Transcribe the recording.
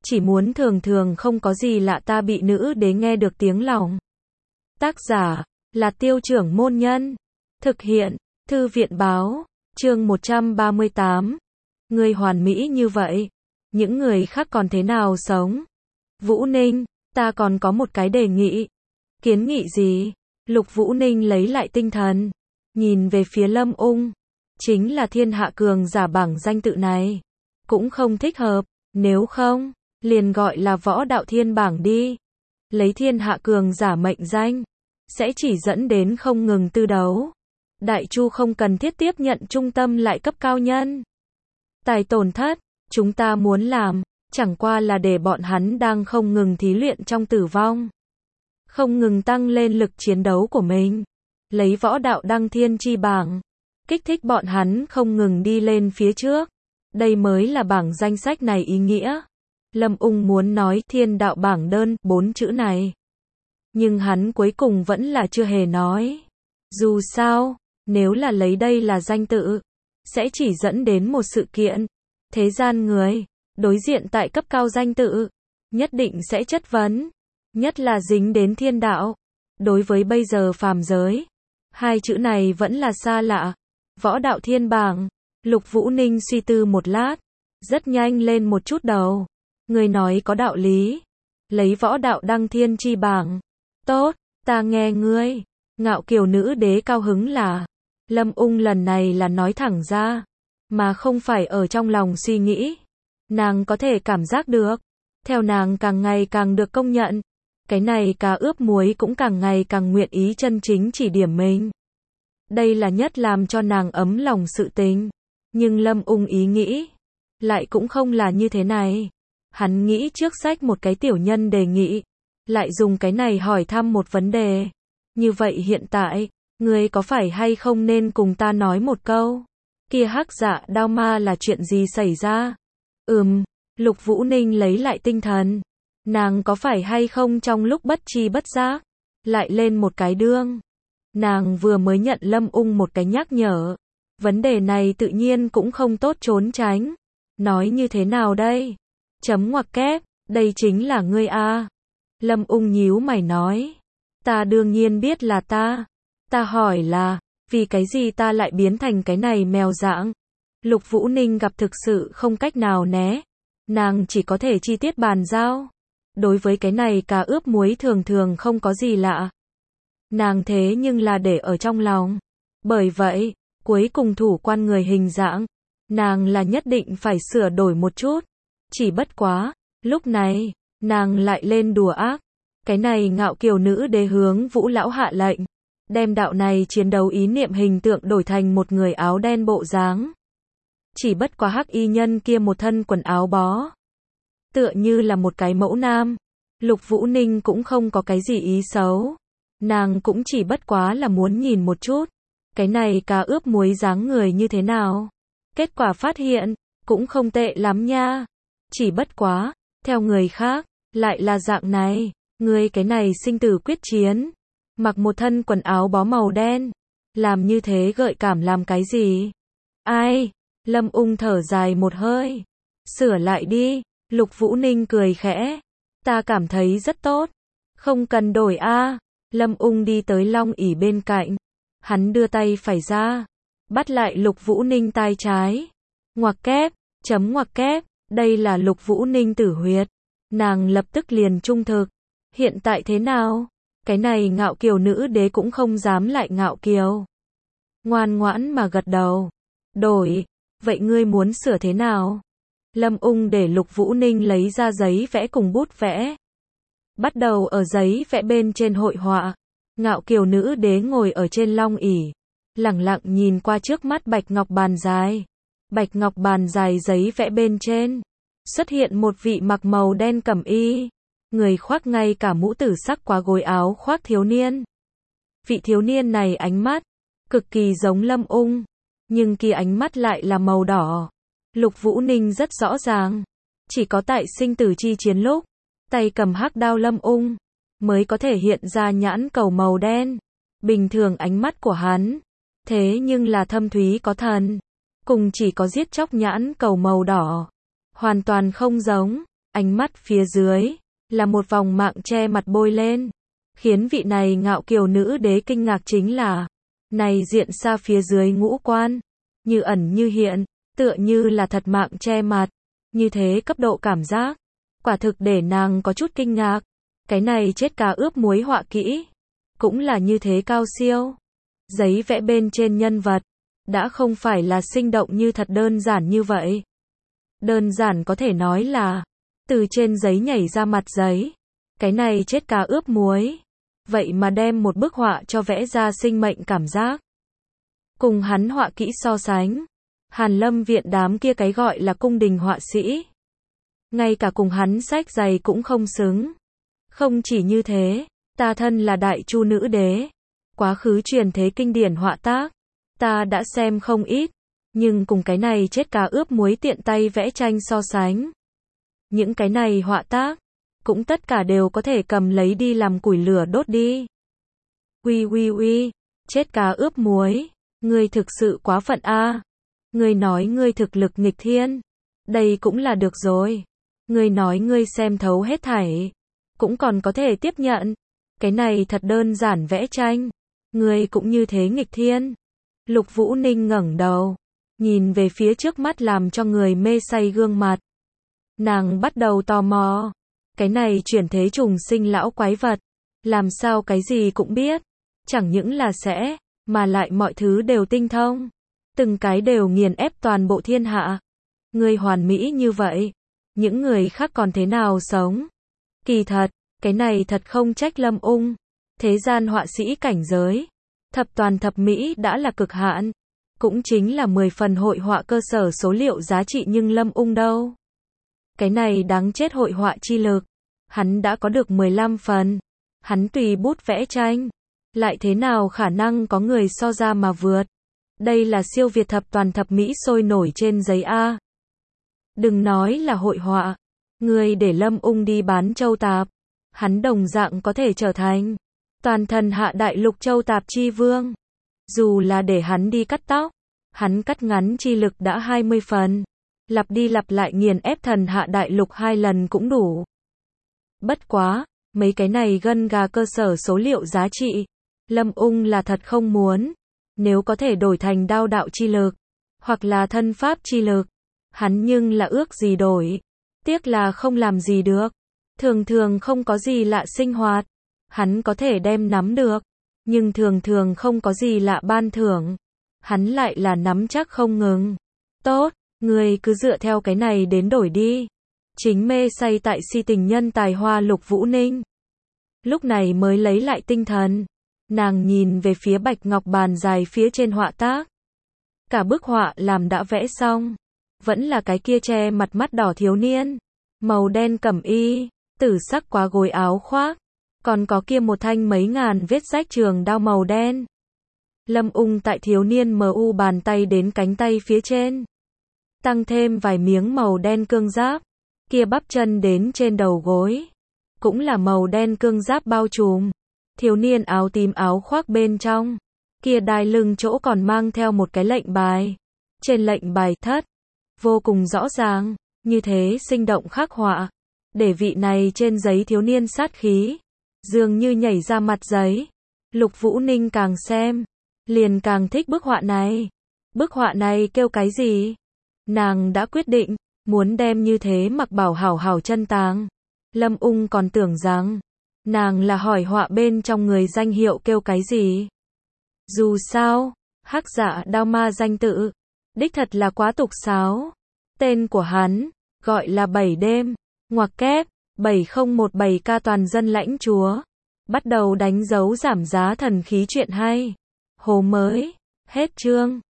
chỉ muốn thường thường không có gì lạ ta bị nữ đế nghe được tiếng lòng. Tác giả là Tiêu Trưởng Môn Nhân. Thực hiện Thư viện Báo. Chương 138. Người hoàn mỹ như vậy, những người khác còn thế nào sống? Vũ Ninh, ta còn có một cái đề nghị. Kiến nghị gì? Lục Vũ Ninh lấy lại tinh thần, nhìn về phía Lâm Ung. Chính là thiên hạ cường giả bảng danh tự này. Cũng không thích hợp, nếu không, liền gọi là võ đạo thiên bảng đi. Lấy thiên hạ cường giả mệnh danh, sẽ chỉ dẫn đến không ngừng tư đấu. Đại Chu không cần thiết tiếp nhận trung tâm lại cấp cao nhân. Tài tổn thất, chúng ta muốn làm, chẳng qua là để bọn hắn đang không ngừng thí luyện trong tử vong. Không ngừng tăng lên lực chiến đấu của mình. Lấy võ đạo đăng thiên chi bảng, kích thích bọn hắn không ngừng đi lên phía trước. Đây mới là bảng danh sách này ý nghĩa. Lâm Ung muốn nói thiên đạo bảng đơn 4 chữ này. Nhưng hắn cuối cùng vẫn là chưa hề nói. Dù sao, nếu là lấy đây là danh tự, sẽ chỉ dẫn đến một sự kiện. Thế gian người, đối diện tại cấp cao danh tự, nhất định sẽ chất vấn. Nhất là dính đến thiên đạo. Đối với bây giờ phàm giới, hai chữ này vẫn là xa lạ. Võ đạo thiên bảng. Lục Vũ Ninh suy tư một lát, rất nhanh lên một chút đầu. Người nói có đạo lý. Lấy võ đạo đăng thiên chi bảng. Tốt, ta nghe ngươi. Ngạo Kiều nữ đế cao hứng là. Lâm Ung lần này là nói thẳng ra, mà không phải ở trong lòng suy nghĩ. Nàng có thể cảm giác được. Theo nàng càng ngày càng được công nhận. Cái này cá ướp muối cũng càng ngày càng nguyện ý chân chính chỉ điểm mình. Đây là nhất làm cho nàng ấm lòng sự tình. Nhưng Lâm Ung ý nghĩ lại cũng không là như thế này. Hắn nghĩ trước sách một cái tiểu nhân đề nghị, lại dùng cái này hỏi thăm một vấn đề. Như vậy hiện tại, ngươi có phải hay không nên cùng ta nói một câu? Kia hắc dạ đao ma là chuyện gì xảy ra? Lục Vũ Ninh lấy lại tinh thần. Nàng có phải hay không trong lúc bất tri bất giác, lại lên một cái đương. Nàng vừa mới nhận Lâm Ung một cái nhắc nhở. Vấn đề này tự nhiên cũng không tốt trốn tránh. Nói như thế nào đây? Chấm ngoặc kép, đây chính là ngươi a. Lâm Ung nhíu mày nói. Ta đương nhiên biết là ta. Ta hỏi là, vì cái gì ta lại biến thành cái này mèo dạng? Lục Vũ Ninh gặp thực sự không cách nào né. Nàng chỉ có thể chi tiết bàn giao. Đối với cái này cá ướp muối thường thường không có gì lạ. Nàng thế nhưng là để ở trong lòng. Bởi vậy, cuối cùng thủ quan người hình dạng, nàng là nhất định phải sửa đổi một chút. Chỉ bất quá, lúc này, nàng lại lên đùa ác. Cái này Ngạo Kiều nữ đế hướng Vũ lão hạ lệnh, đem đạo này chiến đấu ý niệm hình tượng đổi thành một người áo đen bộ dáng. Chỉ bất quá hắc y nhân kia một thân quần áo bó, tựa như là một cái mẫu nam. Lục Vũ Ninh cũng không có cái gì ý xấu. Nàng cũng chỉ bất quá là muốn nhìn một chút. Cái này cá ướp muối dáng người như thế nào? Kết quả phát hiện, cũng không tệ lắm nha. Chỉ bất quá, theo người khác, lại là dạng này. Người cái này sinh tử quyết chiến. Mặc một thân quần áo bó màu đen. Làm như thế gợi cảm làm cái gì? Ai? Lâm Ung thở dài một hơi. Sửa lại đi. Lục Vũ Ninh cười khẽ. Ta cảm thấy rất tốt. Không cần đổi a. Lâm Ung đi tới long ỷ bên cạnh. Hắn đưa tay phải ra, bắt lại Lục Vũ Ninh tay trái. Ngoặc kép, chấm ngoặc kép, đây là Lục Vũ Ninh tử huyệt. Nàng lập tức liền trung thực. Hiện tại thế nào? Cái này Ngạo Kiều nữ đế cũng không dám lại ngạo kiều. Ngoan ngoãn mà gật đầu. Đổi, vậy ngươi muốn sửa thế nào? Lâm Ung để Lục Vũ Ninh lấy ra giấy vẽ cùng bút vẽ. Bắt đầu ở giấy vẽ bên trên hội họa. Ngạo Kiều nữ đế ngồi ở trên long ỷ, lẳng lặng nhìn qua trước mắt bạch ngọc bàn dài. Bạch ngọc bàn dài giấy vẽ bên trên, xuất hiện một vị mặc màu đen cẩm y, người khoác ngay cả mũ tử sắc quá gối áo khoác thiếu niên. Vị thiếu niên này ánh mắt, cực kỳ giống Lâm Ung, nhưng kia ánh mắt lại là màu đỏ. Lục Vũ Ninh rất rõ ràng, chỉ có tại sinh tử chi chiến lúc, tay cầm hắc đao Lâm Ung, mới có thể hiện ra nhãn cầu màu đen. Bình thường ánh mắt của hắn, thế nhưng là thâm thúy có thần, cùng chỉ có giết chóc nhãn cầu màu đỏ. Hoàn toàn không giống, Ánh mắt phía dưới, là một vòng mạng che mặt bôi lên. Khiến vị này ngạo kiều nữ đế kinh ngạc chính là, này diện xa phía dưới ngũ quan, như ẩn như hiện, tựa như là thật mạng che mặt. Như thế cấp độ cảm giác, quả thực để nàng có chút kinh ngạc. Cái này chết cá ướp muối họa kỹ, cũng là như thế cao siêu. Giấy vẽ bên trên nhân vật, đã không phải là sinh động như thật đơn giản như vậy. Đơn giản có thể nói là, từ trên giấy nhảy ra mặt giấy. Cái này chết cá ướp muối. Vậy mà đem một bức họa cho vẽ ra sinh mệnh cảm giác. Cùng hắn họa kỹ so sánh, Hàn Lâm viện đám kia cái gọi là cung đình họa sĩ. Ngay cả cùng hắn sách giày cũng không xứng. Không chỉ như thế, ta thân là đại chu nữ đế. Quá khứ truyền thế kinh điển họa tác, ta đã xem không ít. Nhưng cùng cái này chết cá ướp muối tiện tay vẽ tranh so sánh. Những cái này họa tác, cũng tất cả đều có thể cầm lấy đi làm củi lửa đốt đi. Uy, chết cá ướp muối, ngươi thực sự quá phận a. Ngươi nói ngươi thực lực nghịch thiên, đây cũng là được rồi. Ngươi nói ngươi xem thấu hết thảy, cũng còn có thể tiếp nhận. Cái này thật đơn giản vẽ tranh, ngươi cũng như thế nghịch thiên. Lục Vũ Ninh ngẩng đầu, nhìn về phía trước mắt làm cho người mê say gương mặt. Nàng bắt đầu tò mò, cái này chuyển thế trùng sinh lão quái vật, làm sao cái gì cũng biết, chẳng những là sẽ, mà lại mọi thứ đều tinh thông, từng cái đều nghiền ép toàn bộ thiên hạ. Người hoàn mỹ như vậy, những người khác còn thế nào sống? Kỳ thật, cái này thật không trách Lâm Ung, thế gian họa sĩ cảnh giới, thập toàn thập mỹ đã là cực hạn, cũng chính là 10 phần hội họa cơ sở số liệu giá trị, nhưng Lâm Ung đâu? Cái này đáng chết hội họa chi lực, hắn đã có được 15 phần, hắn tùy bút vẽ tranh, lại thế nào khả năng có người so ra mà vượt? Đây là siêu việt thập toàn thập mỹ sôi nổi trên giấy A. Đừng nói là hội họa, người để Lâm Ung đi bán châu tạp, hắn đồng dạng có thể trở thành toàn thần hạ đại lục châu tạp chi vương. Dù là để hắn đi cắt tóc, hắn cắt ngắn chi lực đã 20 phần, lặp đi lặp lại nghiền ép thần hạ đại lục 2 lần cũng đủ. Bất quá, mấy cái này gân gà cơ sở số liệu giá trị, Lâm Ung là thật không muốn. Nếu có thể đổi thành đao đạo chi lực, hoặc là thân pháp chi lực, hắn nhưng là ước gì đổi. Tiếc là không làm gì được. Thường thường không có gì lạ sinh hoạt, hắn có thể đem nắm được, nhưng thường thường không có gì lạ ban thưởng, hắn lại là nắm chắc không ngừng. Tốt, người cứ dựa theo cái này đến đổi đi. Chính mê say tại si tình nhân tài hoa Lục Vũ Ninh, lúc này mới lấy lại tinh thần. Nàng nhìn về phía bạch ngọc bàn dài phía trên họa tác. Cả bức họa làm đã vẽ xong, vẫn là cái kia che mặt mắt đỏ thiếu niên, màu đen cẩm y, tử sắc quá gối áo khoác, còn có kia một thanh mấy ngàn vết rách trường đao màu đen. Lâm Ung tại thiếu niên mu bàn tay đến cánh tay phía trên, tăng thêm vài miếng màu đen cương giáp, kia bắp chân đến trên đầu gối, cũng là màu đen cương giáp bao trùm. Thiếu niên áo tím áo khoác bên trong, kia đai lưng chỗ còn mang theo một cái lệnh bài. Trên lệnh bài thất, vô cùng rõ ràng, như thế sinh động khắc họa, để vị này trên giấy thiếu niên sát khí, dường như nhảy ra mặt giấy. Lục Vũ Ninh càng xem, liền càng thích bức họa này. Bức họa này kêu cái gì? Nàng đã quyết định, muốn đem như thế mặc bảo hảo hảo chân tàng. Lâm Ung còn tưởng rằng, nàng là hỏi họa bên trong người danh hiệu kêu cái gì. Dù sao, Hắc Dạ Đao Ma danh tự, đích thật là quá tục sáo. Tên của hắn, gọi là 7 đêm, ngoặc kép, 7017K toàn dân lãnh chúa. Bắt đầu đánh dấu giảm giá thần khí chuyện hay. Hồ mới, hết chương.